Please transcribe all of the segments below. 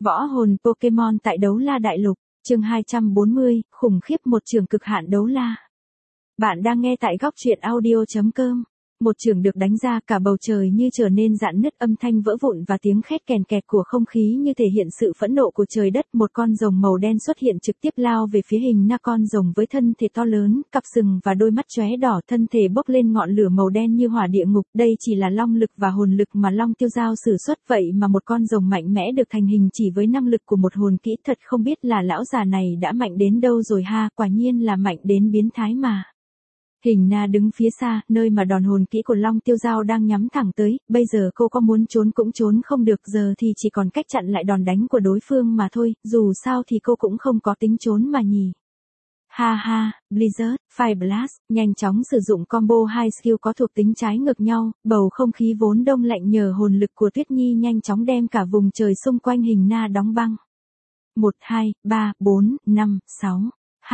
Võ hồn Pokemon tại Đấu La Đại Lục, chương 240, khủng khiếp một trường cực hạn đấu la. Bạn đang nghe tại góc truyện audio.com. Một trường được đánh ra, cả bầu trời như trở nên rạn nứt, âm thanh vỡ vụn và tiếng khét kèn kẹt của không khí như thể hiện sự phẫn nộ của trời đất. Một con rồng màu đen xuất hiện trực tiếp lao về phía hình na. Con rồng với thân thể to lớn, cặp sừng và đôi mắt chóe đỏ, thân thể bốc lên ngọn lửa màu đen như hỏa địa ngục. Đây chỉ là long lực và hồn lực mà Long Tiêu Giao sử xuất, vậy mà một con rồng mạnh mẽ được thành hình chỉ với năng lực của một hồn kỹ. Thật không biết là lão già này đã mạnh đến đâu rồi ha, quả nhiên là mạnh đến biến thái mà. Hình na đứng phía xa, nơi mà đòn hồn kỹ của Long Tiêu Giao đang nhắm thẳng tới, bây giờ cô có muốn trốn cũng trốn không được, giờ thì chỉ còn cách chặn lại đòn đánh của đối phương mà thôi, dù sao thì cô cũng không có tính trốn mà nhỉ. Ha ha, Blizzard, Fire Blast, nhanh chóng sử dụng combo 2 skill có thuộc tính trái ngược nhau, bầu không khí vốn đông lạnh nhờ hồn lực của Tuyết Nhi nhanh chóng đem cả vùng trời xung quanh hình na đóng băng. 1, 2, 3, 4, 5, 6.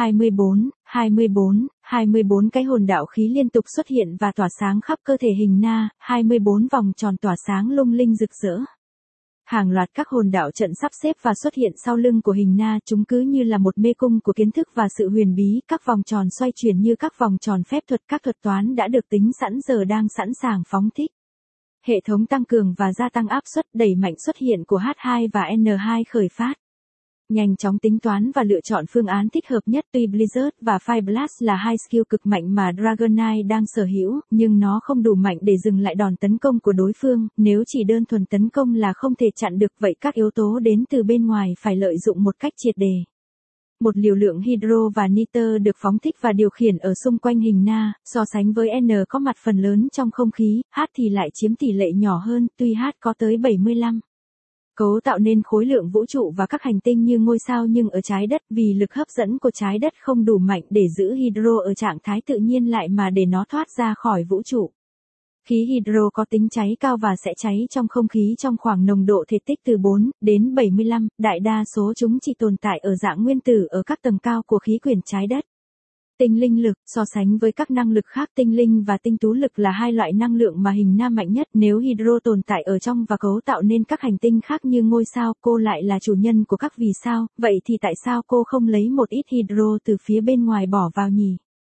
24 cái hồn đạo khí liên tục xuất hiện và tỏa sáng khắp cơ thể hình na, 24 vòng tròn tỏa sáng lung linh rực rỡ. Hàng loạt các hồn đạo trận sắp xếp và xuất hiện sau lưng của hình na, chúng cứ như là một mê cung của kiến thức và sự huyền bí, các vòng tròn xoay chuyển như các vòng tròn phép thuật, các thuật toán đã được tính sẵn giờ đang sẵn sàng phóng thích. Hệ thống tăng cường và gia tăng áp suất đẩy mạnh xuất hiện của H2 và N2 khởi phát. Nhanh chóng tính toán và lựa chọn phương án thích hợp nhất. Tuy Blizzard và Fire Blast là hai skill cực mạnh mà Dragonite đang sở hữu, nhưng nó không đủ mạnh để dừng lại đòn tấn công của đối phương, nếu chỉ đơn thuần tấn công là không thể chặn được, vậy các yếu tố đến từ bên ngoài phải lợi dụng một cách triệt để. Một liều lượng hydro và nitơ được phóng thích và điều khiển ở xung quanh hình na, so sánh với N có mặt phần lớn trong không khí, H thì lại chiếm tỷ lệ nhỏ hơn, tuy H có tới 75. Cấu tạo nên khối lượng vũ trụ và các hành tinh như ngôi sao, nhưng ở trái đất vì lực hấp dẫn của trái đất không đủ mạnh để giữ hydro ở trạng thái tự nhiên lại mà để nó thoát ra khỏi vũ trụ. Khí hydro có tính cháy cao và sẽ cháy trong không khí trong khoảng nồng độ thể tích từ 4 đến 75, đại đa số chúng chỉ tồn tại ở dạng nguyên tử ở các tầng cao của khí quyển trái đất. Tinh linh lực, so sánh với các năng lực khác, tinh linh và tinh tú lực là hai loại năng lượng mà hình na mạnh nhất. Nếu hydro tồn tại ở trong và cấu tạo nên các hành tinh khác như ngôi sao, cô lại là chủ nhân của các vì sao, vậy thì tại sao cô không lấy một ít hydro từ phía bên ngoài bỏ vào nhỉ?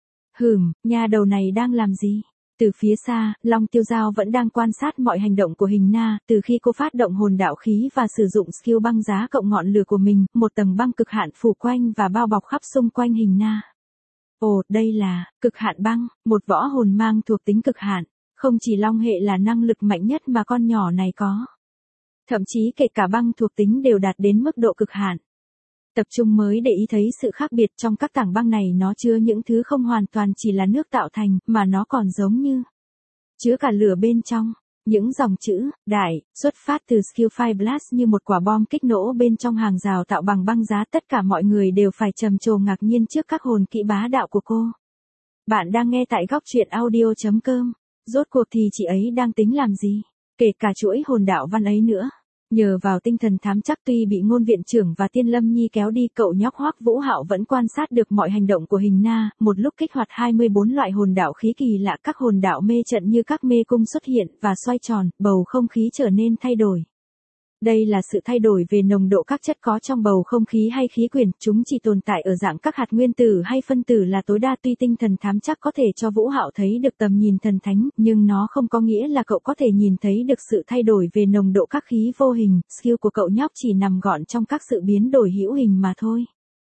Nhà đầu này đang làm gì? Từ phía xa, Long Tiêu Giao vẫn đang quan sát mọi hành động của hình na, từ khi cô phát động hồn đạo khí và sử dụng skill băng giá cộng ngọn lửa của mình, một tầng băng cực hạn phủ quanh và bao bọc khắp xung quanh hình na. Ồ, đây là cực hạn băng, một võ hồn mang thuộc tính cực hạn, không chỉ long hệ là năng lực mạnh nhất mà con nhỏ này có. Thậm chí kể cả băng thuộc tính đều đạt đến mức độ cực hạn. Tập trung mới để ý thấy sự khác biệt trong các tảng băng này, nó chứa những thứ không hoàn toàn chỉ là nước tạo thành, mà nó còn giống như chứa cả lửa bên trong. Những dòng chữ, đại, xuất phát từ skill Fire Blast như một quả bom kích nổ bên trong hàng rào tạo bằng băng giá. Tất cả mọi người đều phải trầm trồ ngạc nhiên trước các hồn kỹ bá đạo của cô. Bạn đang nghe tại góc truyện audio.com. Rốt cuộc thì chị ấy đang tính làm gì? Kể cả chuỗi hồn đạo văn ấy nữa. Nhờ vào tinh thần thám chắc, tuy bị ngôn viện trưởng và Tiên Lâm Nhi kéo đi, cậu nhóc Hoắc Vũ Hạo vẫn quan sát được mọi hành động của hình na, một lúc kích hoạt 24 loại hồn đạo khí kỳ lạ. Các hồn đạo mê trận như các mê cung xuất hiện và xoay tròn, bầu không khí trở nên thay đổi. Đây là sự thay đổi về nồng độ các chất có trong bầu không khí hay khí quyển, chúng chỉ tồn tại ở dạng các hạt nguyên tử hay phân tử là tối đa. Tuy tinh thần thám chắc có thể cho Vũ Hạo thấy được tầm nhìn thần thánh, nhưng nó không có nghĩa là cậu có thể nhìn thấy được sự thay đổi về nồng độ các khí vô hình. Skill của cậu nhóc chỉ nằm gọn trong các sự biến đổi hữu hình mà thôi.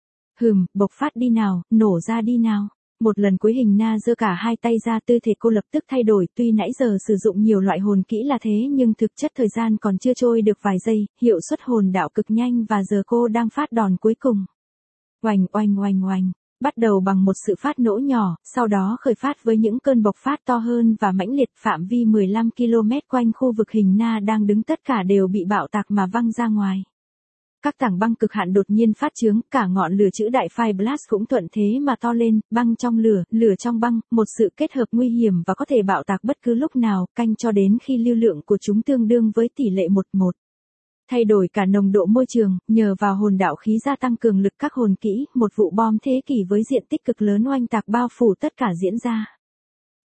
Bộc phát đi nào, nổ ra đi nào. Một lần cuối hình na giơ cả hai tay ra, tư thế cô lập tức thay đổi. Tuy nãy giờ sử dụng nhiều loại hồn kỹ là thế, nhưng thực chất thời gian còn chưa trôi được vài giây, hiệu suất hồn đạo cực nhanh và giờ cô đang phát đòn cuối cùng. Oanh oanh oanh oanh, bắt đầu bằng một sự phát nổ nhỏ, sau đó khởi phát với những cơn bộc phát to hơn và mãnh liệt. Phạm vi 15 km quanh khu vực hình na đang đứng tất cả đều bị bạo tạc mà văng ra ngoài. Các tảng băng cực hạn đột nhiên phát chướng, cả ngọn lửa chữ đại Fire Blast cũng thuận thế mà to lên, băng trong lửa, lửa trong băng, một sự kết hợp nguy hiểm và có thể bạo tạc bất cứ lúc nào, canh cho đến khi lưu lượng của chúng tương đương với tỷ lệ 1:1. Thay đổi cả nồng độ môi trường, nhờ vào hồn đạo khí gia tăng cường lực các hồn kỹ, một vụ bom thế kỷ với diện tích cực lớn oanh tạc bao phủ tất cả diễn ra.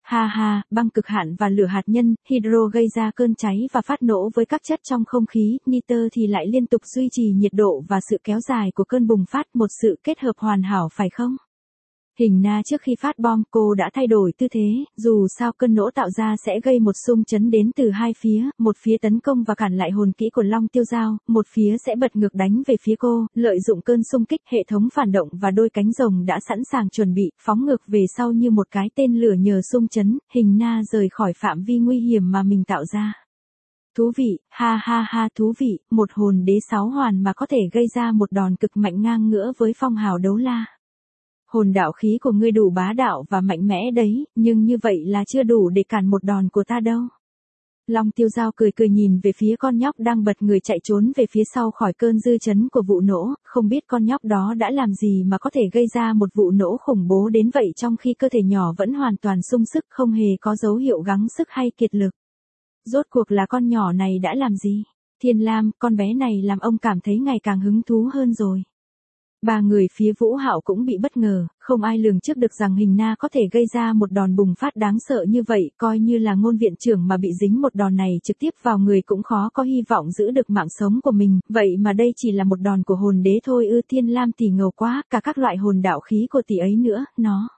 Ha ha, băng cực hạn và lửa hạt nhân, hydro gây ra cơn cháy và phát nổ với các chất trong không khí, nitơ thì lại liên tục duy trì nhiệt độ và sự kéo dài của cơn bùng phát, một sự kết hợp hoàn hảo phải không? Hình Na trước khi phát bom cô đã thay đổi tư thế, dù sao cơn nổ tạo ra sẽ gây một xung chấn đến từ hai phía, một phía tấn công và cản lại hồn kỹ của Long Tiêu Dao, một phía sẽ bật ngược đánh về phía cô, lợi dụng cơn xung kích hệ thống phản động và đôi cánh rồng đã sẵn sàng chuẩn bị, phóng ngược về sau như một cái tên lửa nhờ xung chấn, Hình Na rời khỏi phạm vi nguy hiểm mà mình tạo ra. Thú vị, ha ha ha thú vị, một hồn đế 6 hoàn mà có thể gây ra một đòn cực mạnh ngang ngửa với phong hào đấu la. Hồn đạo khí của ngươi đủ bá đạo và mạnh mẽ đấy, nhưng như vậy là chưa đủ để cản một đòn của ta đâu. Long Tiêu Dao cười cười nhìn về phía con nhóc đang bật người chạy trốn về phía sau khỏi cơn dư chấn của vụ nổ, không biết con nhóc đó đã làm gì mà có thể gây ra một vụ nổ khủng bố đến vậy trong khi cơ thể nhỏ vẫn hoàn toàn sung sức, không hề có dấu hiệu gắng sức hay kiệt lực. Rốt cuộc là con nhỏ này đã làm gì? Thiên Lam, con bé này làm ông cảm thấy ngày càng hứng thú hơn rồi. Ba người phía Vũ Hạo cũng bị bất ngờ, không ai lường trước được rằng Hình Na có thể gây ra một đòn bùng phát đáng sợ như vậy, coi như là ngôn viện trưởng mà bị dính một đòn này trực tiếp vào người cũng khó có hy vọng giữ được mạng sống của mình, vậy mà đây chỉ là một đòn của hồn đế thôi ư. Thiên Lam tỷ ngầu quá, cả các loại hồn đạo khí của tỷ ấy nữa,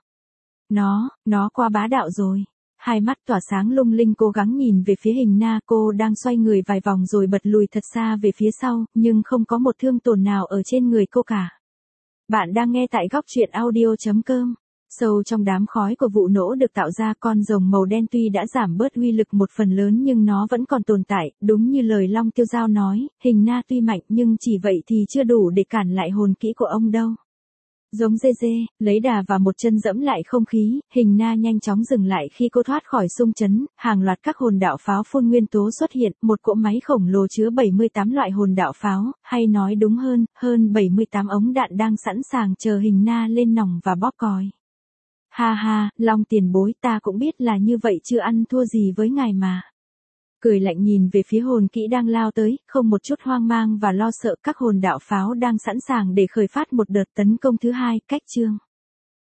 nó quá bá đạo rồi. Hai mắt tỏa sáng lung linh cố gắng nhìn về phía Hình Na, cô đang xoay người vài vòng rồi bật lùi thật xa về phía sau, nhưng không có một thương tổn nào ở trên người cô cả. Bạn đang nghe tại góc truyện audio.com. Sâu trong đám khói của vụ nổ được tạo ra, con rồng màu đen tuy đã giảm bớt uy lực một phần lớn nhưng nó vẫn còn tồn tại, đúng như lời Long Tiêu Dao nói, Hình Na tuy mạnh nhưng chỉ vậy thì chưa đủ để cản lại hồn kỹ của ông đâu. Giống dê dê, lấy đà và một chân dẫm lại không khí, Hình Na nhanh chóng dừng lại khi cô thoát khỏi xung chấn, hàng loạt các hồn đạo pháo phun nguyên tố xuất hiện, một cỗ máy khổng lồ chứa 78 loại hồn đạo pháo, hay nói đúng hơn 78 ống đạn đang sẵn sàng chờ Hình Na lên nòng và bóp còi. Ha ha, Long tiền bối, ta cũng biết là như vậy, chưa ăn thua gì với ngài mà. Cười lạnh nhìn về phía hồn kỹ đang lao tới, không một chút hoang mang và lo sợ, các hồn đạo pháo đang sẵn sàng để khởi phát một đợt tấn công thứ hai, cách chương.